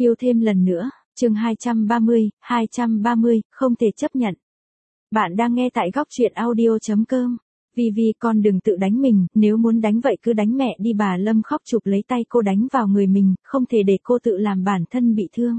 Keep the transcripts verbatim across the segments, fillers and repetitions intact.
Yêu thêm lần nữa, chương hai trăm ba mươi, hai trăm ba mươi, không thể chấp nhận. Bạn đang nghe tại góc truyện audio chấm com. Vì vì con đừng tự đánh mình, nếu muốn đánh vậy cứ đánh mẹ đi. Bà Lâm khóc chụp lấy tay cô đánh vào người mình, không thể để cô tự làm bản thân bị thương.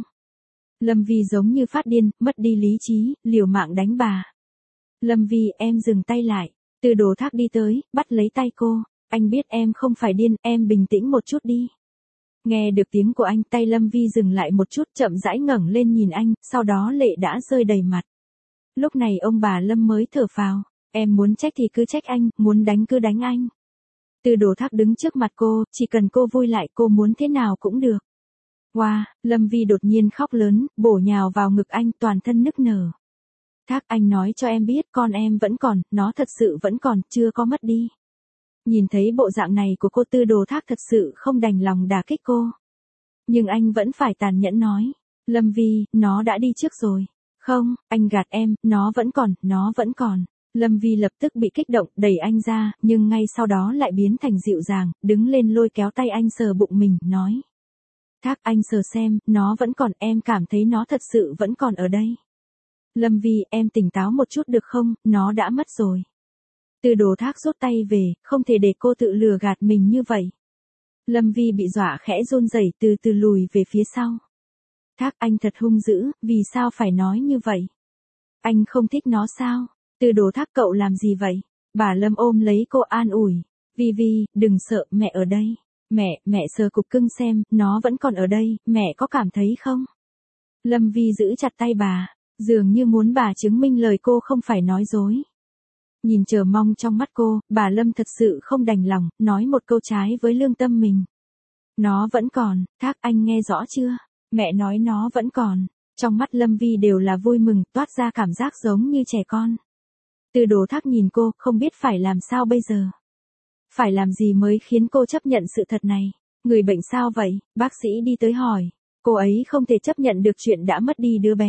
Lâm Vi giống như phát điên, mất đi lý trí, liều mạng đánh bà. Lâm Vi, em dừng tay lại. Từ Đồ Thác đi tới, bắt lấy tay cô. Anh biết em không phải điên, em bình tĩnh một chút đi. Nghe được tiếng của anh, tay Lâm Vi dừng lại một chút, chậm rãi ngẩng lên nhìn anh, sau đó lệ đã rơi đầy mặt. Lúc này ông bà Lâm mới thở phào, em muốn trách thì cứ trách anh, muốn đánh cứ đánh anh. Từ Đồ Thác đứng trước mặt cô, chỉ cần cô vui lại, cô muốn thế nào cũng được. Wow, Lâm Vi đột nhiên khóc lớn, bổ nhào vào ngực anh, toàn thân nức nở. Thác, anh nói cho em biết, con em vẫn còn, nó thật sự vẫn còn, chưa có mất đi. Nhìn thấy bộ dạng này của cô, Từ Đồ Thác thật sự không đành lòng đả kích cô. Nhưng anh vẫn phải tàn nhẫn nói, Lâm Vi, nó đã đi trước rồi. Không, anh gạt em, nó vẫn còn, nó vẫn còn. Lâm Vi lập tức bị kích động, đẩy anh ra, nhưng ngay sau đó lại biến thành dịu dàng, đứng lên lôi kéo tay anh sờ bụng mình, nói. Thác, anh sờ xem, nó vẫn còn, em cảm thấy nó thật sự vẫn còn ở đây. Lâm Vi, em tỉnh táo một chút được không, nó đã mất rồi. Từ Đồ Thác rút tay về, không thể để cô tự lừa gạt mình như vậy. Lâm Vi bị dọa khẽ run rẩy, từ từ lùi về phía sau. Thác, anh thật hung dữ, vì sao phải nói như vậy? Anh không thích nó sao? Từ Đồ Thác, cậu làm gì vậy? Bà Lâm ôm lấy cô an ủi. Vi Vi, đừng sợ, mẹ ở đây. Mẹ, mẹ sờ cục cưng xem, nó vẫn còn ở đây, mẹ có cảm thấy không? Lâm Vi giữ chặt tay bà, dường như muốn bà chứng minh lời cô không phải nói dối. Nhìn chờ mong trong mắt cô, bà Lâm thật sự không đành lòng, nói một câu trái với lương tâm mình. Nó vẫn còn, Thác, anh nghe rõ chưa? Mẹ nói nó vẫn còn. Trong mắt Lâm Vi đều là vui mừng, toát ra cảm giác giống như trẻ con. Từ Đồ Thác nhìn cô, không biết phải làm sao bây giờ. Phải làm gì mới khiến cô chấp nhận sự thật này? Người bệnh sao vậy? Bác sĩ đi tới hỏi. Cô ấy không thể chấp nhận được chuyện đã mất đi đứa bé.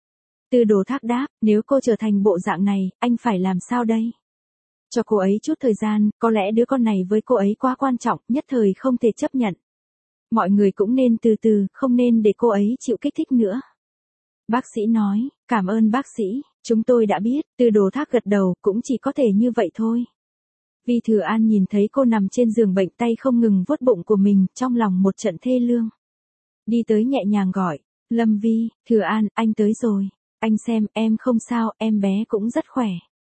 Từ Đồ Thác đáp, nếu cô trở thành bộ dạng này, anh phải làm sao đây? Cho cô ấy chút thời gian, có lẽ đứa con này với cô ấy quá quan trọng, nhất thời không thể chấp nhận. Mọi người cũng nên từ từ, không nên để cô ấy chịu kích thích nữa. Bác sĩ nói, cảm ơn bác sĩ, chúng tôi đã biết. Từ Đồ Thác gật đầu, cũng chỉ có thể như vậy thôi. Vi Thừa An nhìn thấy cô nằm trên giường bệnh, tay không ngừng vuốt bụng của mình, trong lòng một trận thê lương. Đi tới nhẹ nhàng gọi, Lâm Vi, Thừa An, anh tới rồi. Anh xem, em không sao, em bé cũng rất khỏe.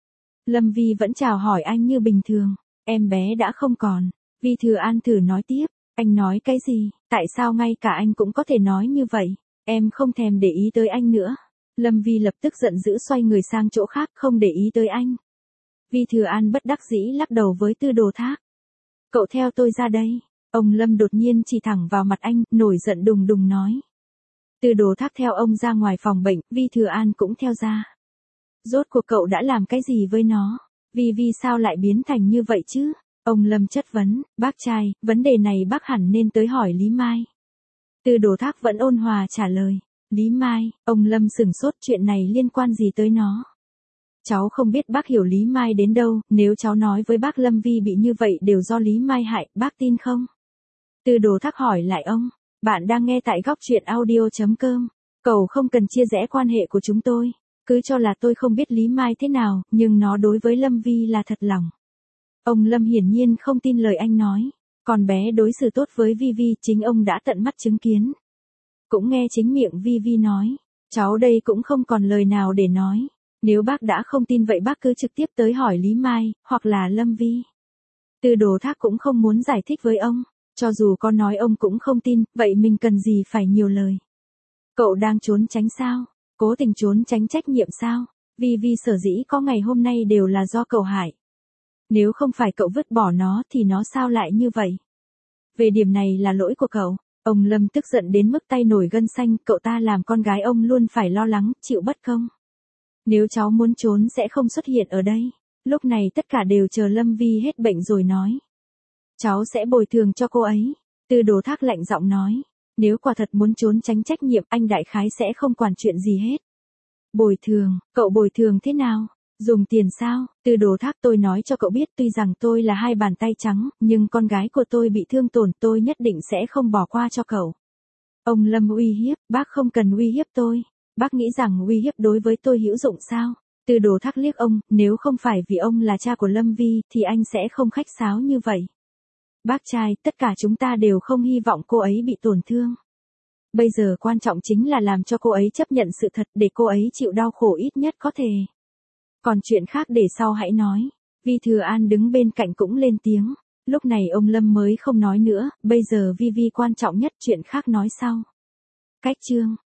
Lâm Vi vẫn chào hỏi anh như bình thường. Em bé đã không còn. Vi Thừa An thử nói tiếp. Anh nói cái gì? Tại sao ngay cả anh cũng có thể nói như vậy? Em không thèm để ý tới anh nữa. Lâm Vi lập tức giận dữ xoay người sang chỗ khác, không để ý tới anh. Vi Thừa An bất đắc dĩ lắc đầu với Từ Đồ Thác. Cậu theo tôi ra đây. Ông Lâm đột nhiên chỉ thẳng vào mặt anh, nổi giận đùng đùng nói. Từ Đồ Thác theo ông ra ngoài phòng bệnh, Vi Thừa An cũng theo ra. Rốt cuộc cậu đã làm cái gì với nó? Vi Vi sao lại biến thành như vậy chứ? Ông Lâm chất vấn, bác trai, vấn đề này bác hẳn nên tới hỏi Lý Mai. Từ Đồ Thác vẫn ôn hòa trả lời. Lý Mai, ông Lâm sửng sốt, chuyện này liên quan gì tới nó? Cháu không biết bác hiểu Lý Mai đến đâu, nếu cháu nói với bác Lâm Vi bị như vậy đều do Lý Mai hại, bác tin không? Từ Đồ Thác hỏi lại ông. Bạn đang nghe tại góc truyện audio chấm com. Cậu không cần chia rẽ quan hệ của chúng tôi. Cứ cho là tôi không biết Lý Mai thế nào, nhưng nó đối với Lâm Vi là thật lòng. Ông Lâm hiển nhiên không tin lời anh nói. Con bé đối xử tốt với Vi Vi, chính ông đã tận mắt chứng kiến. Cũng nghe chính miệng Vi Vi nói. Cháu đây cũng không còn lời nào để nói. Nếu bác đã không tin vậy bác cứ trực tiếp tới hỏi Lý Mai, hoặc là Lâm Vi. Từ Đồ Thác cũng không muốn giải thích với ông. Cho dù con nói ông cũng không tin, vậy mình cần gì phải nhiều lời. Cậu đang trốn tránh sao? Cố tình trốn tránh trách nhiệm sao? Vi Vi sở dĩ có ngày hôm nay đều là do cậu hại. Nếu không phải cậu vứt bỏ nó thì nó sao lại như vậy? Về điểm này là lỗi của cậu. Ông Lâm tức giận đến mức tay nổi gân xanh, cậu ta làm con gái ông luôn phải lo lắng, chịu bất công. Nếu cháu muốn trốn sẽ không xuất hiện ở đây. Lúc này tất cả đều chờ Lâm Vi hết bệnh rồi nói. Cháu sẽ bồi thường cho cô ấy. Từ Đồ Thác lạnh giọng nói. Nếu quả thật muốn trốn tránh trách nhiệm, anh đại khái sẽ không quản chuyện gì hết. Bồi thường, cậu bồi thường thế nào? Dùng tiền sao? Từ Đồ Thác, tôi nói cho cậu biết, tuy rằng tôi là hai bàn tay trắng, nhưng con gái của tôi bị thương tổn, tôi nhất định sẽ không bỏ qua cho cậu. Ông Lâm uy hiếp, bác không cần uy hiếp tôi. Bác nghĩ rằng uy hiếp đối với tôi hữu dụng sao? Tư Đồ Thác liếc ông, nếu không phải vì ông là cha của Lâm Vi thì anh sẽ không khách sáo như vậy. Bác trai, tất cả chúng ta đều không hy vọng cô ấy bị tổn thương. Bây giờ quan trọng chính là làm cho cô ấy chấp nhận sự thật để cô ấy chịu đau khổ ít nhất có thể. Còn chuyện khác để sau hãy nói. Vi Thừa An đứng bên cạnh cũng lên tiếng. Lúc này ông Lâm mới không nói nữa, bây giờ Vi Vi quan trọng nhất, chuyện khác nói sau. Cách chương